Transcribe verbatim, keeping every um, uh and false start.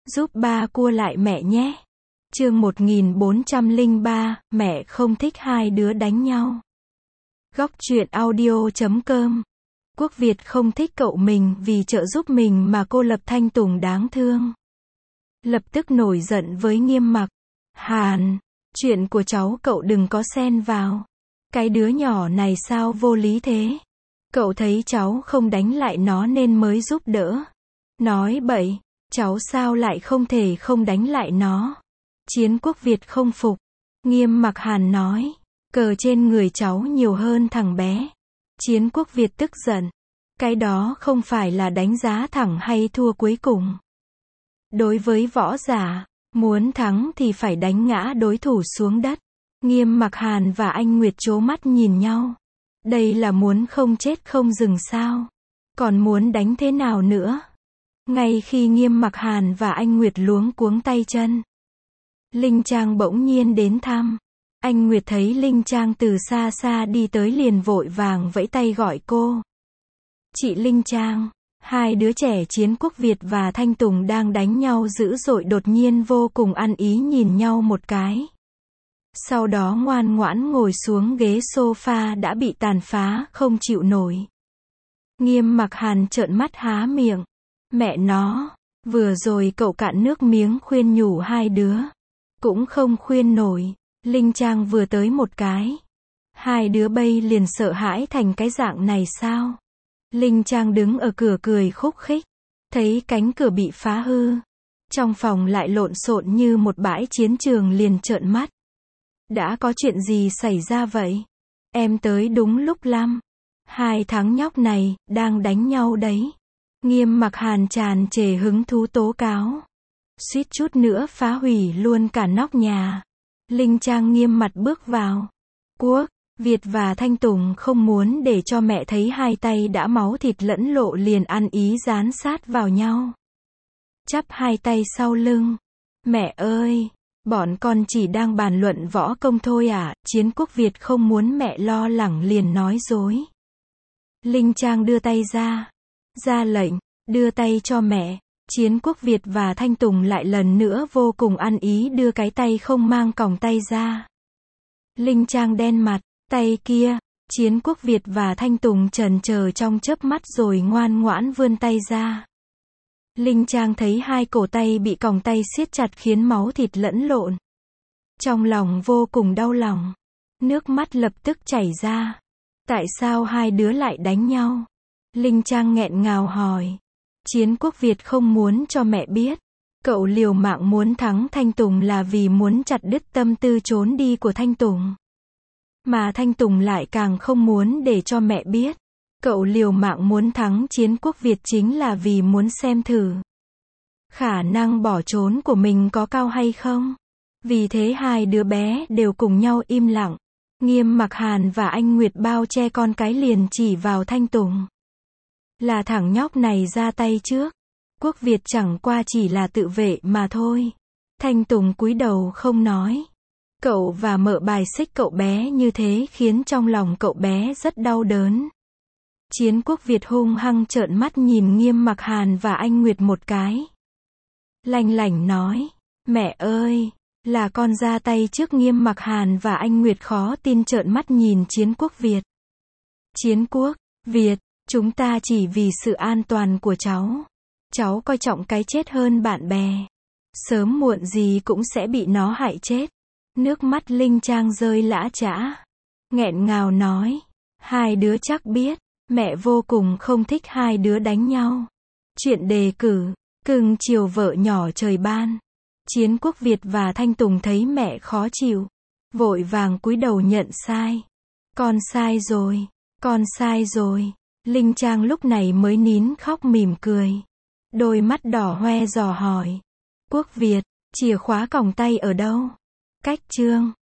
Giúp ba cua lại mẹ nhé. Chương một nghìn bốn trăm lẻ ba, mẹ không thích hai đứa đánh nhau. Góc truyện audio chấm com. Quốc Việt không thích cậu mình vì trợ giúp mình mà cô lập Thanh Tùng đáng thương. Lập tức nổi giận với Nghiêm Mặc. Hàn, chuyện của cháu cậu đừng có xen vào. Cái đứa nhỏ này sao vô lý thế? Cậu thấy cháu không đánh lại nó nên mới giúp đỡ. Nói bậy, cháu sao lại không thể không đánh lại nó? Chiến Quốc Việt không phục. Nghiêm Mặc Hàn nói, cờ trên người cháu nhiều hơn thằng bé. Chiến Quốc Việt tức giận. Cái đó không phải là đánh giá thẳng hay thua cuối cùng. Đối với võ giả, muốn thắng thì phải đánh ngã đối thủ xuống đất. Nghiêm Mặc Hàn và anh Nguyệt trố mắt nhìn nhau. Đây là muốn không chết không dừng sao? Còn muốn đánh thế nào nữa? Ngay khi Nghiêm Mặc Hàn và anh Nguyệt luống cuống tay chân, Linh Trang bỗng nhiên đến thăm. Anh Nguyệt thấy Linh Trang từ xa xa đi tới liền vội vàng vẫy tay gọi cô. Chị Linh Trang, hai đứa trẻ Chiến Quốc Việt và Thanh Tùng đang đánh nhau dữ dội đột nhiên vô cùng ăn ý nhìn nhau một cái. Sau đó ngoan ngoãn ngồi xuống ghế sofa đã bị tàn phá, không chịu nổi. Nghiêm Mặc Hàn trợn mắt há miệng. Mẹ nó, vừa rồi cậu cạn nước miếng khuyên nhủ hai đứa. Cũng không khuyên nổi. Linh Trang vừa tới một cái. Hai đứa bay liền sợ hãi thành cái dạng này sao? Linh Trang đứng ở cửa cười khúc khích. Thấy cánh cửa bị phá hư. Trong phòng lại lộn xộn như một bãi chiến trường liền trợn mắt. Đã có chuyện gì xảy ra vậy? Em tới đúng lúc lắm. Hai thằng nhóc này, đang đánh nhau đấy. Nghiêm Mặc Hàn tràn trề hứng thú tố cáo. Suýt chút nữa phá hủy luôn cả nóc nhà. Linh Trang nghiêm mặt bước vào. Quốc, Việt và Thanh Tùng không muốn để cho mẹ thấy hai tay đã máu thịt lẫn lộ liền ăn ý dán sát vào nhau. Chắp hai tay sau lưng. Mẹ ơi! Bọn con chỉ đang bàn luận võ công thôi à? Chiến Quốc Việt không muốn mẹ lo lắng liền nói dối. Linh Trang đưa tay ra. Ra lệnh, đưa tay cho mẹ. Chiến Quốc Việt và Thanh Tùng lại lần nữa vô cùng ăn ý đưa cái tay không mang còng tay ra. Linh Trang đen mặt, tay kia. Chiến Quốc Việt và Thanh Tùng chần chờ trong chớp mắt rồi ngoan ngoãn vươn tay ra. Linh Trang thấy hai cổ tay bị còng tay siết chặt khiến máu thịt lẫn lộn. Trong lòng vô cùng đau lòng. Nước mắt lập tức chảy ra. Tại sao hai đứa lại đánh nhau? Linh Trang nghẹn ngào hỏi. Chiến Quốc Việt không muốn cho mẹ biết. Cậu liều mạng muốn thắng Thanh Tùng là vì muốn chặt đứt tâm tư trốn đi của Thanh Tùng. Mà Thanh Tùng lại càng không muốn để cho mẹ biết. Cậu liều mạng muốn thắng Chiến Quốc Việt chính là vì muốn xem thử khả năng bỏ trốn của mình có cao hay không. Vì thế hai đứa bé đều cùng nhau im lặng. Nghiêm Mặc Hàn và anh Nguyệt bao che con cái liền chỉ vào Thanh Tùng. Là thằng nhóc này ra tay trước. Quốc Việt chẳng qua chỉ là tự vệ mà thôi. Thanh Tùng cúi đầu không nói. Cậu và mợ bài xích cậu bé như thế khiến trong lòng cậu bé rất đau đớn. Chiến Quốc Việt hung hăng trợn mắt nhìn Nghiêm Mặc Hàn và anh Nguyệt một cái. Lanh lảnh nói, mẹ ơi, là con ra tay trước. Nghiêm Mặc Hàn và anh Nguyệt khó tin trợn mắt nhìn Chiến Quốc Việt. Chiến Quốc Việt, chúng ta chỉ vì sự an toàn của cháu. Cháu coi trọng cái chết hơn bạn bè. Sớm muộn gì cũng sẽ bị nó hại chết. Nước mắt Linh Trang rơi lã chã. Nghẹn ngào nói, hai đứa chắc biết. Mẹ vô cùng không thích hai đứa đánh nhau. Chuyện đề cử, cưng chiều vợ nhỏ trời ban. Chiến Quốc Việt và Thanh Tùng thấy mẹ khó chịu. Vội vàng cúi đầu nhận sai. Con sai rồi, con sai rồi. Linh Trang lúc này mới nín khóc mỉm cười. Đôi mắt đỏ hoe dò hỏi. Quốc Việt, chìa khóa còng tay ở đâu? Cách chương.